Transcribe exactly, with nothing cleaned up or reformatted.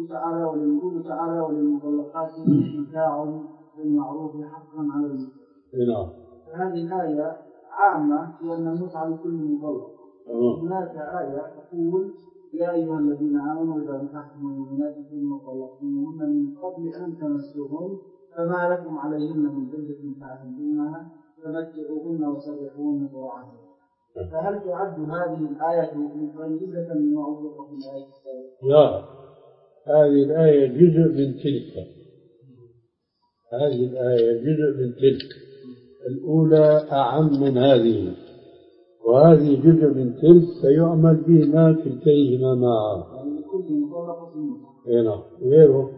يقول تعالى ويقول تعالى وللمطلقات متاع بالمعروف حقا على المسلمين. نعم. هذه الآية عامة في أن المتعة لكل مطلق. هناك آية تقول يا أيها الذين آمنوا إذا نكحتم المؤمنات ثم طلقتموهن من قبل أن تمسوهن فما لكم عليهن من عدة تعتدونها فمتعوهن وسرحوهن سراحا. فهل تعد هذه الآية مقيدة بما أطلق في الآية السابقة؟ لا، هذه الآية جزء من تلك. هذه الآية جزء من تلك. الأولى أعم من هذه، وهذه جزء من تلك فيعمل بهما كلتيهما معا. يعني لكل مطلقة هنا غيره